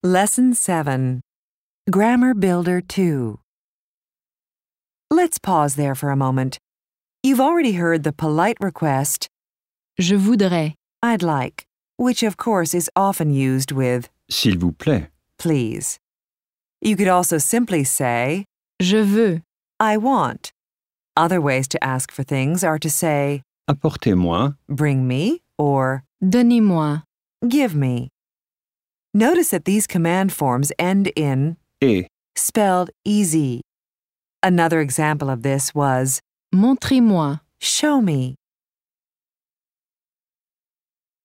Lesson 7. Grammar Builder 2. Let's pause there for a moment. You've already heard the polite request, Je voudrais. I'd like, which of course is often used with S'il vous plaît. please. You could also simply say, Je veux. I want. Other ways to ask for things are to say, Apportez-moi. bring me or Donnez-moi. give me. Notice that these command forms end in Et. spelled easy. Another example of this was, Montrez-moi. show me.